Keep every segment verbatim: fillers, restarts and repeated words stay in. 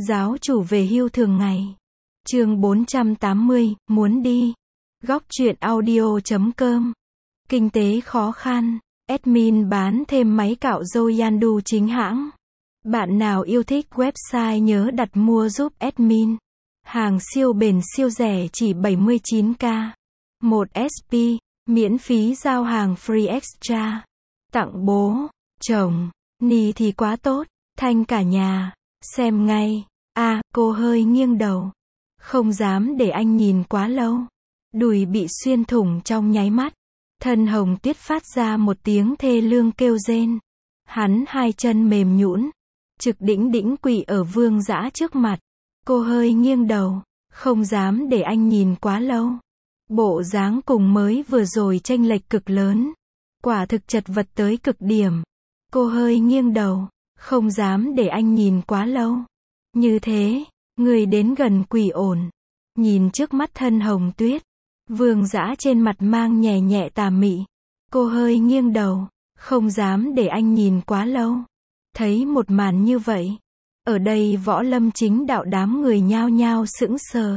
Giáo chủ về hưu thường ngày. Chương bốn trăm tám mươi, muốn đi. Góc truyện audio chấm com. Kinh tế khó khăn. Admin bán thêm máy cạo râu Yandu chính hãng. Bạn nào yêu thích website nhớ đặt mua giúp admin. Hàng siêu bền siêu rẻ chỉ bảy mươi chín k. một ét pê, miễn phí giao hàng free extra. Tặng bố, chồng, ni thì quá tốt, thanh cả nhà. Xem ngay. A, à, cô hơi nghiêng đầu. Không dám để anh nhìn quá lâu. Đùi bị xuyên thủng trong nháy mắt. Thân Hồng Tuyết phát ra một tiếng thê lương kêu rên. Hắn hai chân mềm nhũn, trực đĩnh đĩnh quỳ ở Vương Dã trước mặt. Cô hơi nghiêng đầu, không dám để anh nhìn quá lâu. Bộ dáng cùng mới vừa rồi chênh lệch cực lớn. Quả thực chật vật tới cực điểm. Cô hơi nghiêng đầu, không dám để anh nhìn quá lâu. Như thế, người đến gần quỳ ổn. Nhìn trước mắt Thân Hồng Tuyết. Vương Dã trên mặt mang nhẹ nhẹ tà mị. Cô hơi nghiêng đầu, không dám để anh nhìn quá lâu. Thấy một màn như vậy, ở đây Võ Lâm chính đạo đám người nhao nhao sững sờ.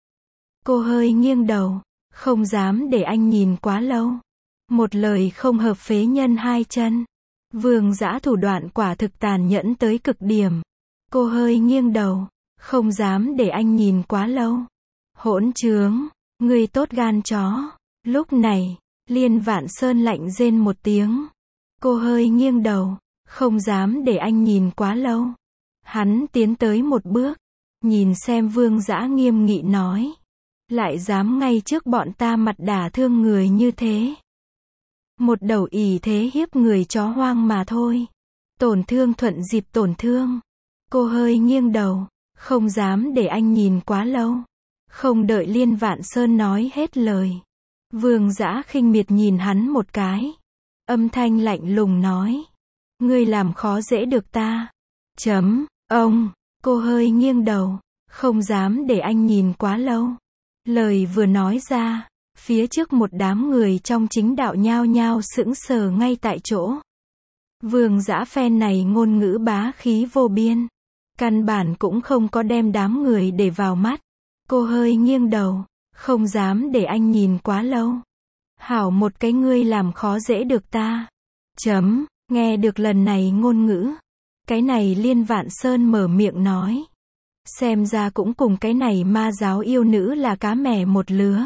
Cô hơi nghiêng đầu, không dám để anh nhìn quá lâu. Một lời không hợp phế nhân hai chân. Vương Dã thủ đoạn quả thực tàn nhẫn tới cực điểm. Cô hơi nghiêng đầu, không dám để anh nhìn quá lâu. Hỗn trướng, người tốt gan chó. Lúc này, Liên Vạn Sơn lạnh rên một tiếng. Cô hơi nghiêng đầu, không dám để anh nhìn quá lâu. Hắn tiến tới một bước, nhìn xem Vương Dã nghiêm nghị nói. Lại dám ngay trước bọn ta mặt đả thương người như thế. Một đầu ỷ thế hiếp người chó hoang mà thôi. Tổn thương thuận dịp tổn thương. Cô hơi nghiêng đầu, không dám để anh nhìn quá lâu. Không đợi Liên Vạn Sơn nói hết lời. Vương Dã khinh miệt nhìn hắn một cái. Âm thanh lạnh lùng nói. Ngươi làm khó dễ được ta. Chấm, ông, cô hơi nghiêng đầu, không dám để anh nhìn quá lâu. Lời vừa nói ra, phía trước một đám người trong chính đạo nhao nhao sững sờ ngay tại chỗ. Vương Dã phen này ngôn ngữ bá khí vô biên. Căn bản cũng không có đem đám người để vào mắt. Cô hơi nghiêng đầu, không dám để anh nhìn quá lâu. Hảo một cái ngươi làm khó dễ được ta. Chấm, nghe được lần này ngôn ngữ. Cái này Liên Vạn Sơn mở miệng nói. Xem ra cũng cùng cái này ma giáo yêu nữ là cá mè một lứa.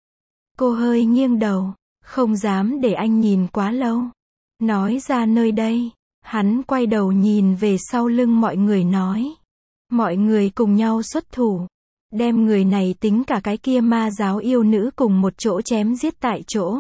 Cô hơi nghiêng đầu, không dám để anh nhìn quá lâu. Nói ra nơi đây, hắn quay đầu nhìn về sau lưng mọi người nói. Mọi người cùng nhau xuất thủ. Đem người này tính cả cái kia ma giáo yêu nữ cùng một chỗ chém giết tại chỗ.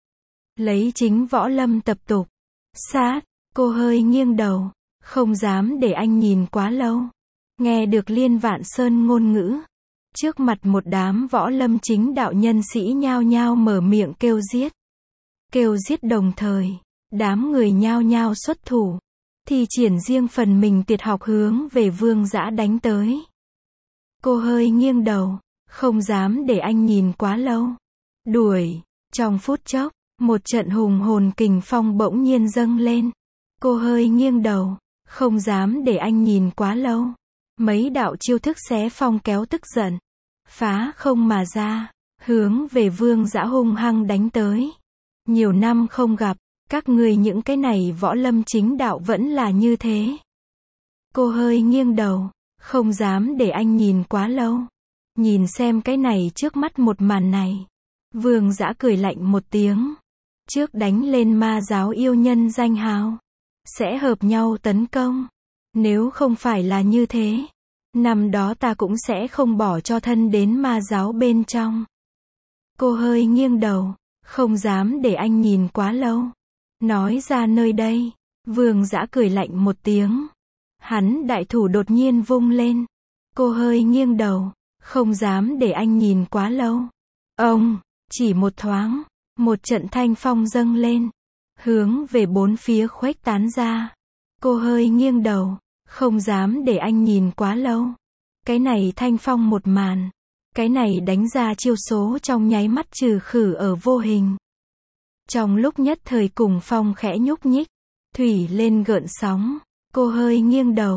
Lấy chính võ lâm tập tục. Sát, cô hơi nghiêng đầu, không dám để anh nhìn quá lâu. Nghe được Liên Vạn Sơn ngôn ngữ. Trước mặt một đám võ lâm chính đạo nhân sĩ nhao nhao mở miệng kêu giết. Kêu giết đồng thời, đám người nhao nhao xuất thủ. Thì triển riêng phần mình tuyệt học hướng về Vương Dã đánh tới. Cô hơi nghiêng đầu, không dám để anh nhìn quá lâu. Đuổi, trong phút chốc, một trận hùng hồn kình phong bỗng nhiên dâng lên. Cô hơi nghiêng đầu, không dám để anh nhìn quá lâu. Mấy đạo chiêu thức xé phong kéo tức giận. Phá không mà ra, hướng về Vương Dã hung hăng đánh tới. Nhiều năm không gặp, các người những cái này võ lâm chính đạo vẫn là như thế. Cô hơi nghiêng đầu, không dám để anh nhìn quá lâu. Nhìn xem cái này trước mắt một màn này. Vương Dã cười lạnh một tiếng. Trước đánh lên ma giáo yêu nhân danh hào. Sẽ hợp nhau tấn công. Nếu không phải là như thế, năm đó ta cũng sẽ không bỏ cho thân đến ma giáo bên trong. Cô hơi nghiêng đầu, không dám để anh nhìn quá lâu. Nói ra nơi đây, Vương Dã cười lạnh một tiếng. Hắn đại thủ đột nhiên vung lên. Cô hơi nghiêng đầu, không dám để anh nhìn quá lâu. Ông, chỉ một thoáng, một trận thanh phong dâng lên, hướng về bốn phía khuếch tán ra. Cô hơi nghiêng đầu, không dám để anh nhìn quá lâu. Cái này thanh phong một màn. Cái này đánh ra chiêu số trong nháy mắt trừ khử ở vô hình. Trong lúc nhất thời cùng phong khẽ nhúc nhích, thủy lên gợn sóng. Cô hơi nghiêng đầu,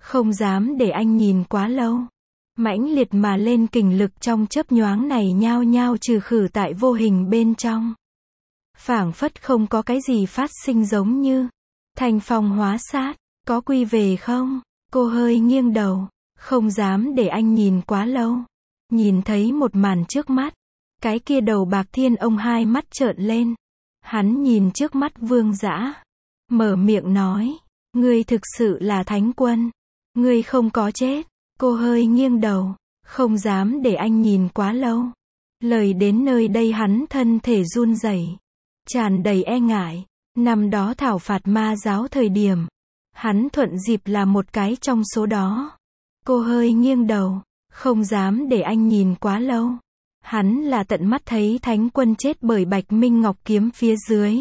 Không dám để anh nhìn quá lâu. Mãnh liệt mà lên kình lực trong chớp nhoáng này nhao nhao trừ khử tại vô hình bên trong. Phảng phất không có cái gì phát sinh giống như thành phong hóa sát. Có quy về không? Cô hơi nghiêng đầu. Không dám để anh nhìn quá lâu. Nhìn thấy một màn trước mắt. Cái kia đầu bạc thiên ông hai mắt trợn lên. Hắn nhìn trước mắt Vương Dã. Mở miệng nói. Ngươi thực sự là thánh quân. Ngươi không có chết. Cô hơi nghiêng đầu. Không dám để anh nhìn quá lâu. Lời đến nơi đây hắn thân thể run rẩy, tràn đầy e ngại. Năm đó thảo phạt ma giáo thời điểm. Hắn thuận dịp là một cái trong số đó. Cô hơi nghiêng đầu. Không dám để anh nhìn quá lâu. Hắn là tận mắt thấy thánh quân chết bởi Bạch Minh Ngọc kiếm phía dưới.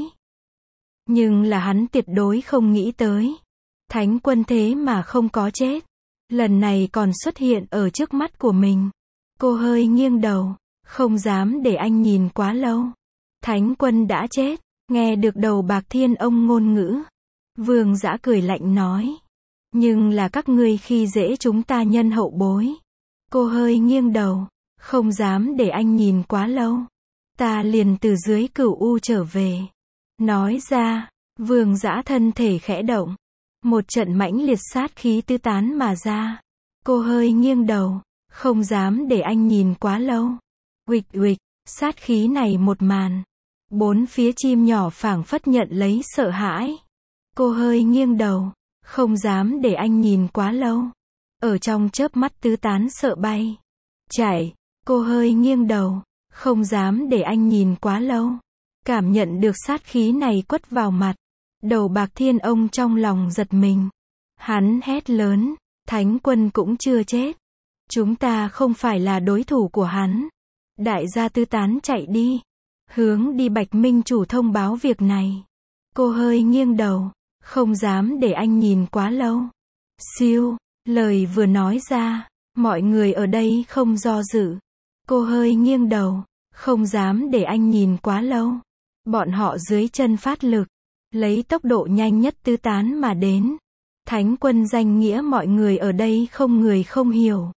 Nhưng là hắn tuyệt đối không nghĩ tới. Thánh quân thế mà không có chết. Lần này còn xuất hiện ở trước mắt của mình. Cô hơi nghiêng đầu. Không dám để anh nhìn quá lâu. Thánh quân đã chết. Nghe được đầu bạc thiên ông ngôn ngữ. Vương Dã cười lạnh nói. Nhưng là các ngươi khi dễ chúng ta nhân hậu bối. Cô hơi nghiêng đầu. Không dám để anh nhìn quá lâu. Ta liền từ dưới cửu u trở về. Nói ra. Vương Dã thân thể khẽ động. Một trận mãnh liệt sát khí tứ tán mà ra. Cô hơi nghiêng đầu. Không dám để anh nhìn quá lâu. Uịch uịch. Sát khí này một màn. Bốn phía chim nhỏ phảng phất nhận lấy sợ hãi. Cô hơi nghiêng đầu. Không dám để anh nhìn quá lâu. Ở trong chớp mắt tứ tán sợ bay. Chạy. Cô hơi nghiêng đầu. Không dám để anh nhìn quá lâu. Cảm nhận được sát khí này quất vào mặt. Đầu bạc thiên ông trong lòng giật mình. Hắn hét lớn. Thánh quân cũng chưa chết. Chúng ta không phải là đối thủ của hắn. Đại gia tứ tán chạy đi. Hướng đi Bạch Minh chủ thông báo việc này. Cô hơi nghiêng đầu. Không dám để anh nhìn quá lâu. Siêu. Lời vừa nói ra. Mọi người ở đây không do dự. Cô hơi nghiêng đầu. Không dám để anh nhìn quá lâu. Bọn họ dưới chân phát lực. Lấy tốc độ nhanh nhất tứ tán mà đến. Thánh quân danh nghĩa mọi người ở đây không người không hiểu.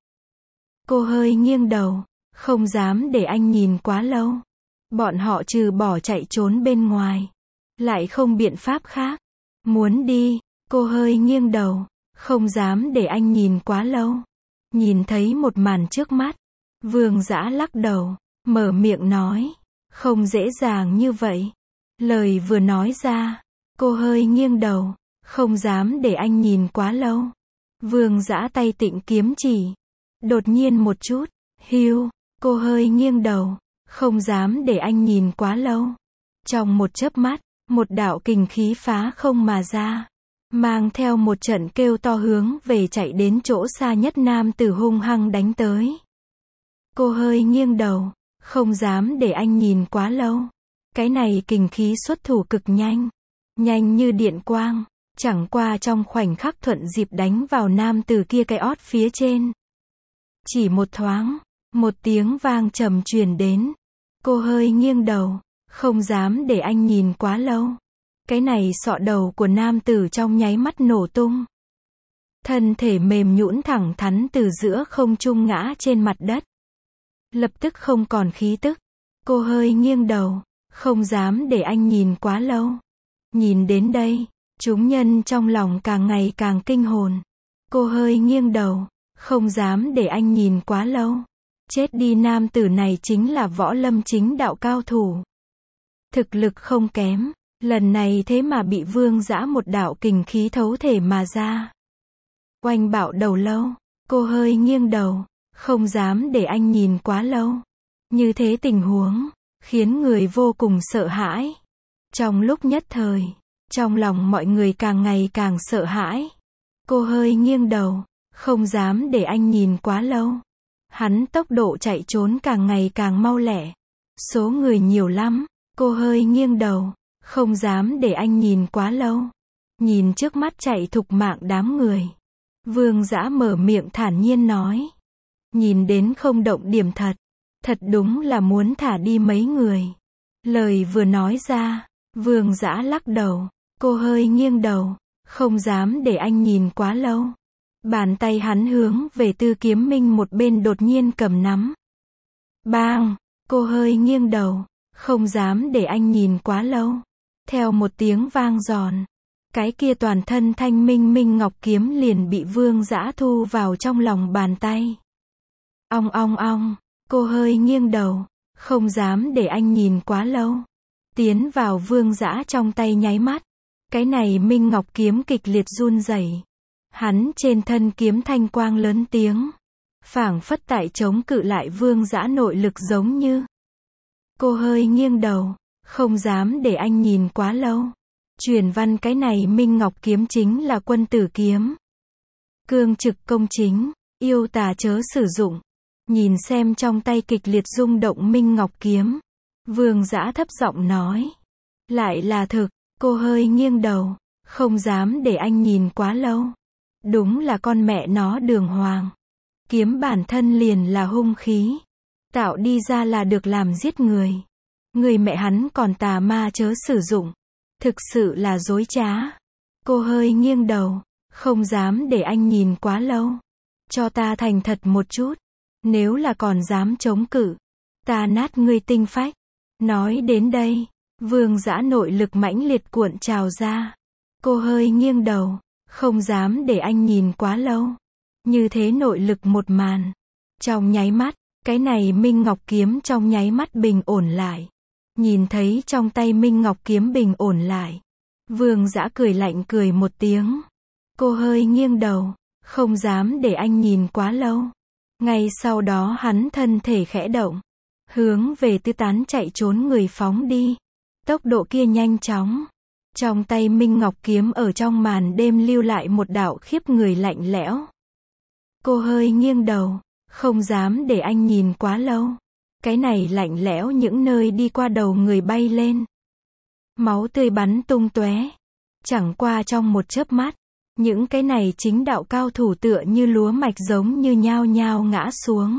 Cô hơi nghiêng đầu. Không dám để anh nhìn quá lâu. Bọn họ trừ bỏ chạy trốn bên ngoài. Lại không biện pháp khác. Muốn đi. Cô hơi nghiêng đầu. Không dám để anh nhìn quá lâu. Nhìn thấy một màn trước mắt. Vương Dã lắc đầu. Mở miệng nói. Không dễ dàng như vậy. Lời vừa nói ra. Cô hơi nghiêng đầu. Không dám để anh nhìn quá lâu. Vương Dã tay tịnh kiếm chỉ. Đột nhiên một chút. Hiu. Cô hơi nghiêng đầu. Không dám để anh nhìn quá lâu. Trong một chớp mắt. Một đạo kình khí phá không mà ra. Mang theo một trận kêu to hướng về chạy đến chỗ xa nhất nam tử hung hăng đánh tới. Cô hơi nghiêng đầu. Không dám để anh nhìn quá lâu. Cái này kình khí xuất thủ cực nhanh. Nhanh như điện quang. Chẳng qua trong khoảnh khắc thuận dịp đánh vào nam tử kia cái ót phía trên. Chỉ một thoáng. Một tiếng vang trầm truyền đến. Cô hơi nghiêng đầu. Không dám để anh nhìn quá lâu. Cái này sọ đầu của nam tử trong nháy mắt nổ tung. Thân thể mềm nhũn thẳng thắn từ giữa không trung ngã trên mặt đất. Lập tức không còn khí tức. Cô hơi nghiêng đầu. Không dám để anh nhìn quá lâu. Nhìn đến đây. Chúng nhân trong lòng càng ngày càng kinh hồn. Cô hơi nghiêng đầu. Không dám để anh nhìn quá lâu. Chết đi nam tử này chính là võ lâm chính đạo cao thủ. Thực lực không kém. Lần này thế mà bị Vương Dã một đạo kình khí thấu thể mà ra. Oanh bạo đầu lâu. Cô hơi nghiêng đầu. Không dám để anh nhìn quá lâu. Như thế tình huống. Khiến người vô cùng sợ hãi. Trong lúc nhất thời. Trong lòng mọi người càng ngày càng sợ hãi. Cô hơi nghiêng đầu. Không dám để anh nhìn quá lâu. Hắn tốc độ chạy trốn càng ngày càng mau lẹ. Số người nhiều lắm. Cô hơi nghiêng đầu. Không dám để anh nhìn quá lâu. Nhìn trước mắt chạy thục mạng đám người. Vương Dã mở miệng thản nhiên nói. Nhìn đến không động điểm thật. Thật đúng là muốn thả đi mấy người. Lời vừa nói ra. Vương Dã lắc đầu. Cô hơi nghiêng đầu. Không dám để anh nhìn quá lâu. Bàn tay hắn hướng về Tư Kiếm Minh một bên đột nhiên cầm nắm. Bang! Cô hơi nghiêng đầu, không dám để anh nhìn quá lâu. Theo một tiếng vang giòn, cái kia toàn thân thanh minh minh ngọc kiếm liền bị Vương Dã thu vào trong lòng bàn tay. Ong ong ong, cô hơi nghiêng đầu, không dám để anh nhìn quá lâu. Tiến vào Vương Dã trong tay nháy mắt, cái này minh ngọc kiếm kịch liệt run rẩy. Hắn trên thân kiếm thanh quang lớn tiếng, phảng phất tại chống cự lại Vương Dã nội lực giống như. Cô hơi nghiêng đầu, không dám để anh nhìn quá lâu. Truyền văn cái này minh ngọc kiếm chính là quân tử kiếm. Cương trực công chính, yêu tà chớ sử dụng. Nhìn xem trong tay kịch liệt rung động minh ngọc kiếm, Vương Dã thấp giọng nói. Lại là thực, cô hơi nghiêng đầu, không dám để anh nhìn quá lâu. Đúng là con mẹ nó đường hoàng. Kiếm bản thân liền là hung khí. Tạo đi ra là được làm giết người. Người mẹ hắn còn tà ma chớ sử dụng. Thực sự là dối trá. Cô hơi nghiêng đầu, không dám để anh nhìn quá lâu. Cho ta thành thật một chút. Nếu là còn dám chống cự, ta nát ngươi tinh phách. Nói đến đây, Vương Dã nội lực mãnh liệt cuộn trào ra. Cô hơi nghiêng đầu, không dám để anh nhìn quá lâu. Như thế nội lực một màn. Trong nháy mắt, cái này minh ngọc kiếm trong nháy mắt bình ổn lại. Nhìn thấy trong tay minh ngọc kiếm bình ổn lại, Vương Dã cười lạnh cười một tiếng. Cô hơi nghiêng đầu, không dám để anh nhìn quá lâu. Ngay sau đó hắn thân thể khẽ động, hướng về Tư Tán chạy trốn người phóng đi. Tốc độ kia nhanh chóng. Trong tay minh ngọc kiếm ở trong màn đêm lưu lại một đạo khiếp người lạnh lẽo. Cô hơi nghiêng đầu, không dám để anh nhìn quá lâu. Cái này lạnh lẽo những nơi đi qua đầu người bay lên. Máu tươi bắn tung tóe. Chẳng qua trong một chớp mắt, những cái này chính đạo cao thủ tựa như lúa mạch giống như nhao nhao ngã xuống.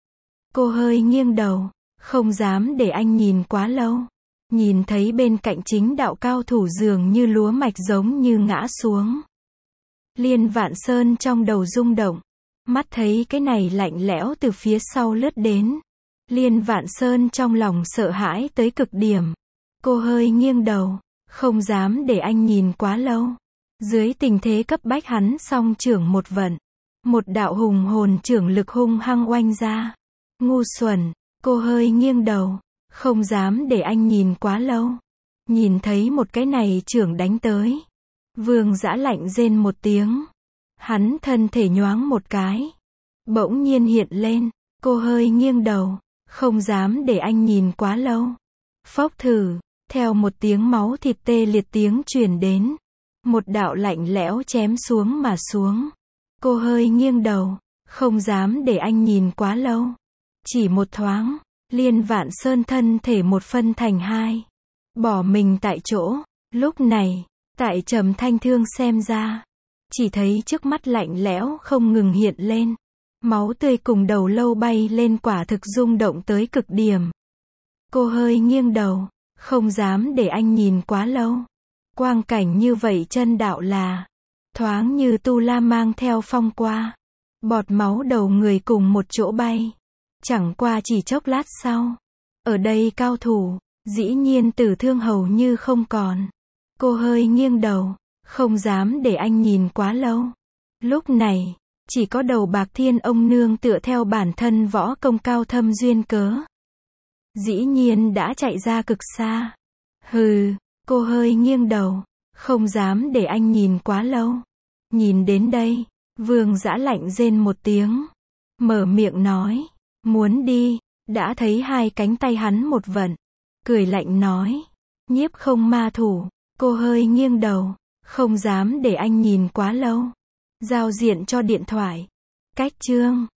Cô hơi nghiêng đầu, không dám để anh nhìn quá lâu. Nhìn thấy bên cạnh chính đạo cao thủ dường như lúa mạch giống như ngã xuống. Liên Vạn Sơn trong đầu rung động. Mắt thấy cái này lạnh lẽo từ phía sau lướt đến. Liên Vạn Sơn trong lòng sợ hãi tới cực điểm. Cô hơi nghiêng đầu, không dám để anh nhìn quá lâu. Dưới tình thế cấp bách hắn song trưởng một vận. Một đạo hùng hồn trưởng lực hung hăng oanh ra. Ngu xuẩn, cô hơi nghiêng đầu, không dám để anh nhìn quá lâu. Nhìn thấy một cái này trưởng đánh tới. Vương Dã lạnh rên một tiếng. Hắn thân thể nhoáng một cái. Bỗng nhiên hiện lên, cô hơi nghiêng đầu, không dám để anh nhìn quá lâu. Phốc thử, theo một tiếng máu thịt tê liệt tiếng truyền đến. Một đạo lạnh lẽo chém xuống mà xuống. Cô hơi nghiêng đầu, không dám để anh nhìn quá lâu. Chỉ một thoáng, Liên Vạn Sơn thân thể một phân thành hai. Bỏ mình tại chỗ. Lúc này, tại Trầm Thanh Thương xem ra, chỉ thấy trước mắt lạnh lẽo không ngừng hiện lên. Máu tươi cùng đầu lâu bay lên quả thực rung động tới cực điểm. Cô hơi nghiêng đầu, không dám để anh nhìn quá lâu. Quang cảnh như vậy chân đạo là, thoáng như tu la mang theo phong qua. Bọt máu đầu người cùng một chỗ bay. Chẳng qua chỉ chốc lát sau. Ở đây cao thủ, dĩ nhiên tử thương hầu như không còn. Cô hơi nghiêng đầu, không dám để anh nhìn quá lâu. Lúc này, chỉ có đầu bạc thiên ông nương tựa theo bản thân võ công cao thâm duyên cớ. Dĩ nhiên đã chạy ra cực xa. Hừ, cô hơi nghiêng đầu, không dám để anh nhìn quá lâu. Nhìn đến đây, Vương Dã lạnh rên một tiếng. Mở miệng nói, muốn đi, đã thấy hai cánh tay hắn một vận. Cười lạnh nói, nhiếp không ma thủ, cô hơi nghiêng đầu, không dám để anh nhìn quá lâu. Giao diện cho điện thoại. Cách chương